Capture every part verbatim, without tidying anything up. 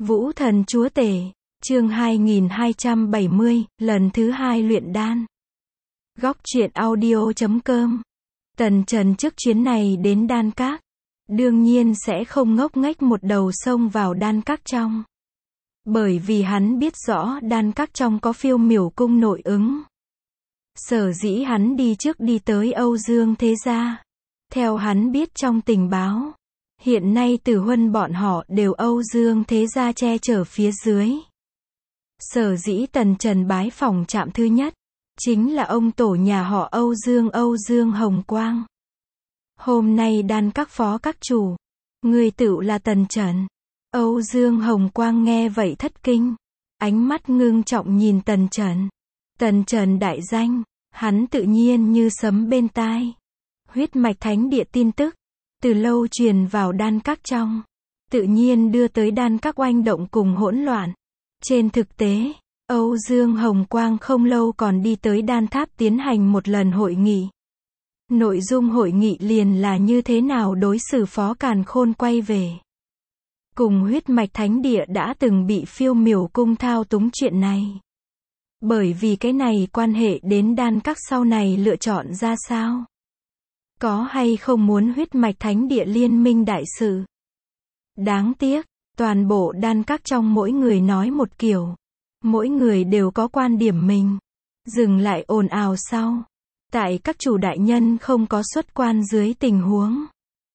Vũ Thần Chúa Tể, chương hai nghìn hai trăm bảy mươi, lần thứ hai luyện đan. Góc truyện audio chấm com. Tần Trần trước chuyến này đến Đan Các, đương nhiên sẽ không ngốc nghếch một đầu xông vào Đan Các trong. Bởi vì hắn biết rõ Đan Các trong có Phiêu Miểu Cung nội ứng. Sở dĩ hắn đi trước đi tới Âu Dương Thế Gia. Theo hắn biết trong tình báo, hiện nay Tử Huân bọn họ đều Âu Dương Thế Gia che chở phía dưới. Sở dĩ Tần Trần bái phòng trạm thứ nhất, chính là ông tổ nhà họ Âu Dương Âu Dương Hồng Quang. Hôm nay Đan Các phó các chủ, người tựu là Tần Trần. Âu Dương Hồng Quang nghe vậy thất kinh, ánh mắt ngưng trọng nhìn Tần Trần. Tần Trần đại danh, hắn tự nhiên như sấm bên tai. Huyết mạch thánh địa tin tức, từ lâu truyền vào Đan Các trong, tự nhiên đưa tới Đan Các oanh động cùng hỗn loạn. Trên thực tế, Âu Dương Hồng Quang không lâu còn đi tới Đan Tháp tiến hành một lần hội nghị. Nội dung hội nghị liền là như thế nào đối xử Phó Càn Khôn quay về. Cùng huyết mạch thánh địa đã từng bị Phiêu Miểu Cung thao túng chuyện này. Bởi vì cái này quan hệ đến Đan Các sau này lựa chọn ra sao. Có hay không muốn huyết mạch thánh địa liên minh đại sự. Đáng tiếc, toàn bộ Đan Các trong mỗi người nói một kiểu. Mỗi người đều có quan điểm mình. Dừng lại ồn ào sau. Tại các chủ đại nhân không có xuất quan dưới tình huống.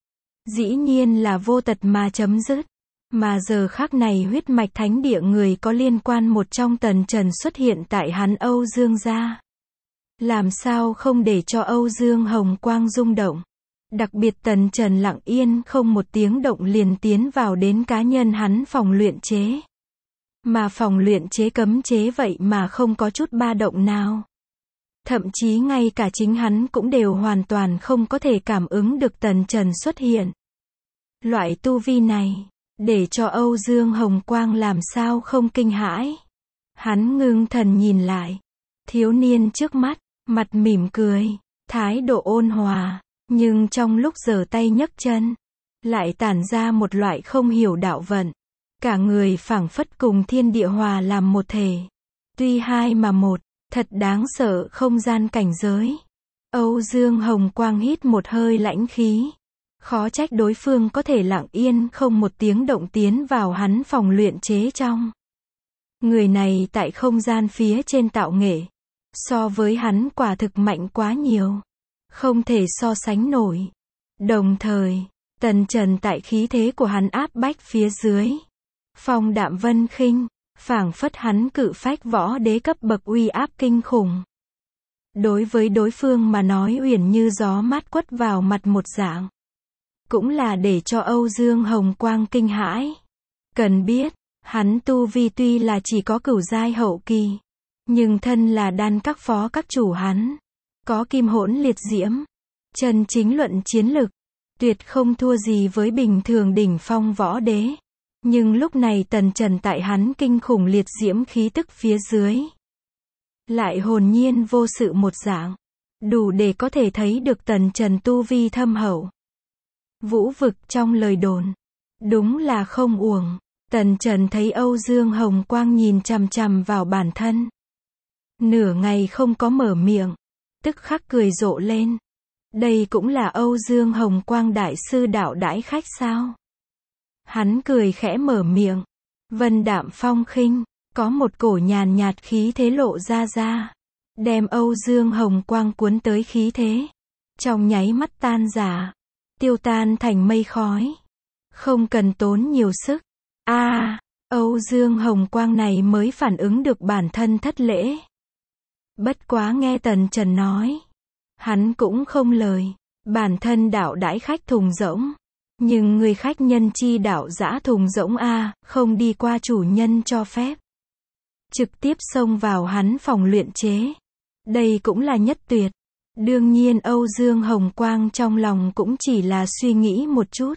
Dĩ nhiên là vô tật mà chấm dứt. Mà giờ khắc này huyết mạch thánh địa người có liên quan một trong Tần Trần xuất hiện tại hắn Âu Dương gia. Làm sao không để cho Âu Dương Hồng Quang rung động. Đặc biệt Tần Trần lặng yên không một tiếng động liền tiến vào đến cá nhân hắn phòng luyện chế. Mà phòng luyện chế cấm chế vậy mà không có chút ba động nào. Thậm chí ngay cả chính hắn cũng đều hoàn toàn không có thể cảm ứng được Tần Trần xuất hiện. Loại tu vi này, để cho Âu Dương Hồng Quang làm sao không kinh hãi. Hắn ngưng thần nhìn lại. Thiếu niên trước mắt, mặt mỉm cười, thái độ ôn hòa, nhưng trong lúc giở tay nhấc chân, lại tản ra một loại không hiểu đạo vận. Cả người phảng phất cùng thiên địa hòa làm một thể. Tuy hai mà một, thật đáng sợ không gian cảnh giới. Âu Dương Hồng Quang hít một hơi lãnh khí. Khó trách đối phương có thể lặng yên không một tiếng động tiến vào hắn phòng luyện chế trong. Người này tại không gian phía trên tạo nghệ. So với hắn quả thực mạnh quá nhiều. Không thể so sánh nổi. Đồng thời, Tần Trần tại khí thế của hắn áp bách phía dưới. Phong đạm vân khinh, phảng phất hắn cự phách võ đế cấp bậc uy áp kinh khủng. Đối với đối phương mà nói uyển như gió mát quất vào mặt một dạng. Cũng là để cho Âu Dương Hồng Quang kinh hãi. Cần biết, hắn tu vi tuy là chỉ có cửu giai hậu kỳ. Nhưng thân là Đan Các phó các chủ hắn. Có kim hỗn liệt diễm. Chân chính luận chiến lực. Tuyệt không thua gì với bình thường đỉnh phong võ đế. Nhưng lúc này Tần Trần tại hắn kinh khủng liệt diễm khí tức phía dưới. Lại hồn nhiên vô sự một dạng. Đủ để có thể thấy được Tần Trần tu vi thâm hậu. Vũ vực trong lời đồn. Đúng là không uổng. Tần Trần thấy Âu Dương Hồng Quang nhìn chằm chằm vào bản thân. Nửa ngày không có mở miệng. Tức khắc cười rộ lên. Đây cũng là Âu Dương Hồng Quang đại sư đạo đãi khách sao? Hắn cười khẽ mở miệng. Vân đạm phong khinh. Có một cổ nhàn nhạt khí thế lộ ra ra. Đem Âu Dương Hồng Quang cuốn tới khí thế. Trong nháy mắt tan rã. Tiêu tan thành mây khói. Không cần tốn nhiều sức. a à, Âu Dương Hồng Quang này mới phản ứng được bản thân thất lễ. Bất quá nghe Tần Trần nói. Hắn cũng không lời. Bản thân đạo đãi khách thùng rỗng. Nhưng người khách nhân chi đạo dã thùng rỗng a không đi qua chủ nhân cho phép. Trực tiếp xông vào hắn phòng luyện chế. Đây cũng là nhất tuyệt. Đương nhiên Âu Dương Hồng Quang trong lòng cũng chỉ là suy nghĩ một chút.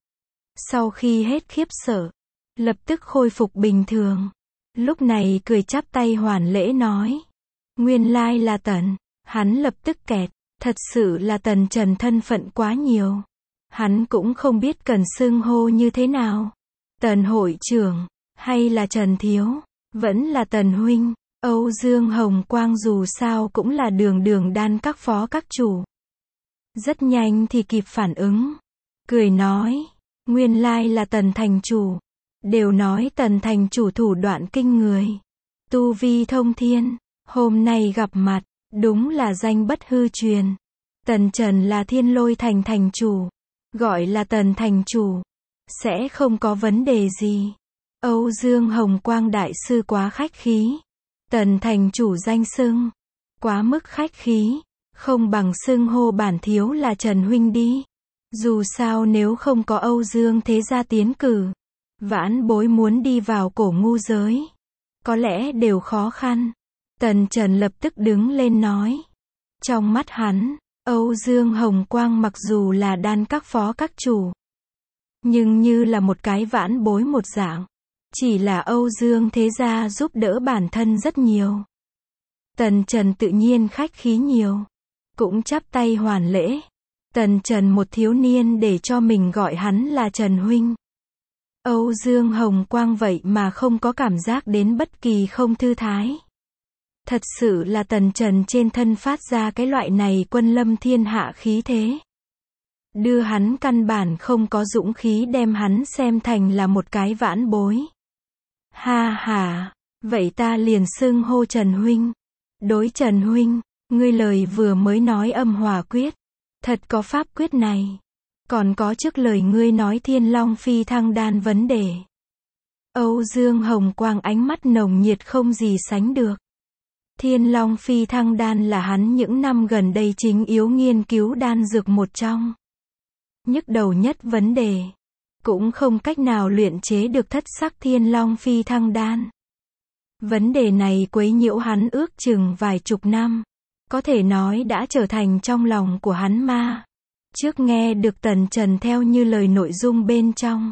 Sau khi hết khiếp sợ, lập tức khôi phục bình thường. Lúc này cười chắp tay hoàn lễ nói. Nguyên lai là Tần. Hắn lập tức kẹt. Thật sự là Tần Trần thân phận quá nhiều. Hắn cũng không biết cần xưng hô như thế nào. Tần hội trưởng. Hay là Trần Thiếu? Vẫn là Tần huynh? Âu Dương Hồng Quang dù sao cũng là đường đường đan các phó các chủ. Rất nhanh thì kịp phản ứng. Cười nói. Nguyên lai là Tần thành chủ. Đều nói Tần thành chủ thủ đoạn kinh người. Tu vi thông thiên. Hôm nay gặp mặt. Đúng là danh bất hư truyền. Tần Trần là Thiên Lôi thành thành chủ. Gọi là Tần thành chủ. Sẽ không có vấn đề gì. Âu Dương Hồng Quang đại sư quá khách khí. Tần thành chủ danh xưng. Quá mức khách khí. Không bằng xưng hô bản thiếu là Trần huynh đi. Dù sao nếu không có Âu Dương thế gia tiến cử. Vãn bối muốn đi vào cổ ngu giới. Có lẽ đều khó khăn. Tần Trần lập tức đứng lên nói. Trong mắt hắn, Âu Dương Hồng Quang mặc dù là đan các phó các chủ. Nhưng như là một cái vãn bối một dạng. Chỉ là Âu Dương thế gia giúp đỡ bản thân rất nhiều. Tần Trần tự nhiên khách khí nhiều. Cũng chắp tay hoàn lễ. Tần Trần một thiếu niên để cho mình gọi hắn là Trần huynh. Âu Dương Hồng Quang vậy mà không có cảm giác đến bất kỳ không thư thái. Thật sự là Tần Trần trên thân phát ra cái loại này quân lâm thiên hạ khí thế. Đưa hắn căn bản không có dũng khí đem hắn xem thành là một cái vãn bối. Ha ha, vậy ta liền xưng hô Trần huynh. Đối Trần huynh, ngươi lời vừa mới nói âm hòa quyết. Thật có pháp quyết này. Còn có trước lời ngươi nói Thiên Long phi thăng đan vấn đề. Âu Dương Hồng Quang ánh mắt nồng nhiệt không gì sánh được. Thiên Long phi thăng đan là hắn những năm gần đây chính yếu nghiên cứu đan dược một trong. Nhức đầu nhất vấn đề. Cũng không cách nào luyện chế được thất sắc Thiên Long phi thăng đan. Vấn đề này quấy nhiễu hắn ước chừng vài chục năm. Có thể nói đã trở thành trong lòng của hắn ma. Trước nghe được Tần Trần theo như lời nội dung bên trong.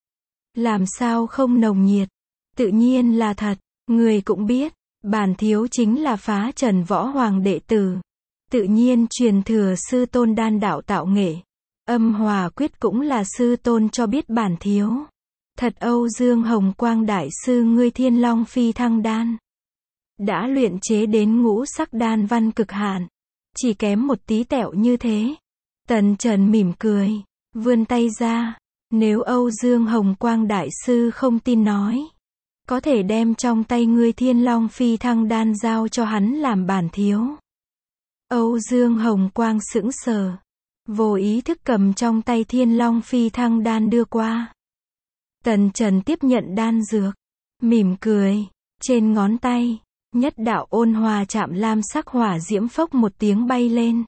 Làm sao không nồng nhiệt. Tự nhiên là thật. Người cũng biết. Bản thiếu chính là phá trần võ hoàng đệ tử. Tự nhiên truyền thừa sư tôn đan đạo tạo nghệ. Âm hòa quyết cũng là sư tôn cho biết bản thiếu. Thật Âu Dương Hồng Quang đại sư ngươi Thiên Long phi thăng đan. Đã luyện chế đến ngũ sắc đan văn cực hạn. Chỉ kém một tí tẹo như thế. Tần Trần mỉm cười. Vươn tay ra. Nếu Âu Dương Hồng Quang đại sư không tin nói. Có thể đem trong tay ngươi Thiên Long phi thăng đan giao cho hắn làm bản thiếu. Âu Dương Hồng Quang sững sờ. Vô ý thức cầm trong tay Thiên Long phi thăng đan đưa qua. Tần Trần tiếp nhận đan dược. Mỉm cười. Trên ngón tay. Nhất đạo ôn hòa chạm lam sắc hỏa diễm phốc một tiếng bay lên.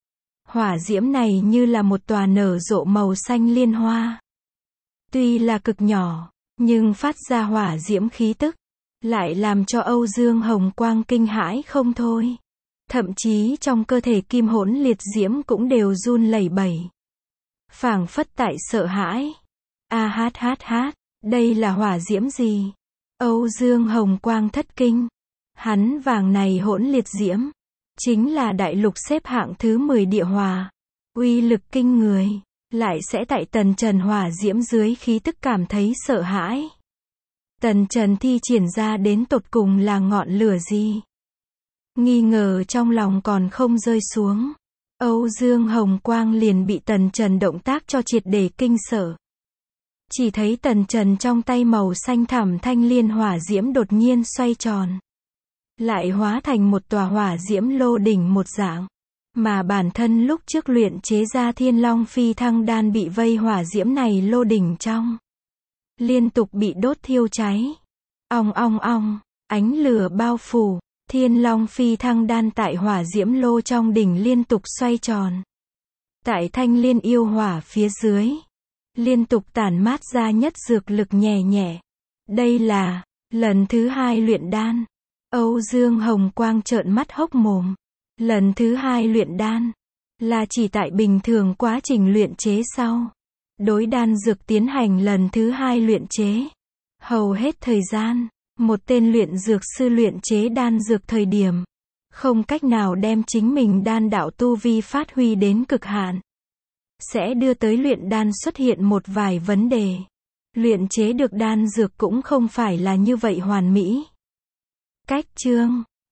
Hỏa diễm này như là một tòa nở rộ màu xanh liên hoa. Tuy là cực nhỏ. Nhưng phát ra hỏa diễm khí tức. Lại làm cho Âu Dương Hồng Quang kinh hãi không thôi. Thậm chí trong cơ thể kim hỗn liệt diễm cũng đều run lẩy bẩy. Phảng phất tại sợ hãi. A hát hát hát. Đây là hỏa diễm gì? Âu Dương Hồng Quang thất kinh. Hắn vàng này hỗn liệt diễm. Chính là đại lục xếp hạng thứ mười địa hỏa. Uy lực kinh người. Lại sẽ tại Tần Trần hỏa diễm dưới khí tức cảm thấy sợ hãi. Tần Trần thi triển ra đến tột cùng là ngọn lửa gì? Nghi ngờ trong lòng còn không rơi xuống. Âu Dương Hồng Quang liền bị Tần Trần động tác cho triệt để kinh sợ. Chỉ thấy Tần Trần trong tay màu xanh thẳm thanh liên hỏa diễm đột nhiên xoay tròn. Lại hóa thành một tòa hỏa diễm lô đỉnh một dạng. Mà bản thân lúc trước luyện chế ra Thiên Long phi thăng đan bị vây hỏa diễm này lô đỉnh trong. Liên tục bị đốt thiêu cháy. Ong ong ong, ánh lửa bao phủ. Thiên Long phi thăng đan tại hỏa diễm lô trong đỉnh liên tục xoay tròn. Tại thanh liên yêu hỏa phía dưới. Liên tục tản mát ra nhất dược lực nhẹ nhẹ. Đây là lần thứ hai luyện đan. Âu Dương Hồng Quang trợn mắt hốc mồm. Lần thứ hai luyện đan. Là chỉ tại bình thường quá trình luyện chế sau. Đối đan dược tiến hành lần thứ hai luyện chế. Hầu hết thời gian. Một tên luyện dược sư luyện chế đan dược thời điểm. Không cách nào đem chính mình đan đạo tu vi phát huy đến cực hạn. Sẽ đưa tới luyện đan xuất hiện một vài vấn đề. Luyện chế được đan dược cũng không phải là như vậy hoàn mỹ. Cách chương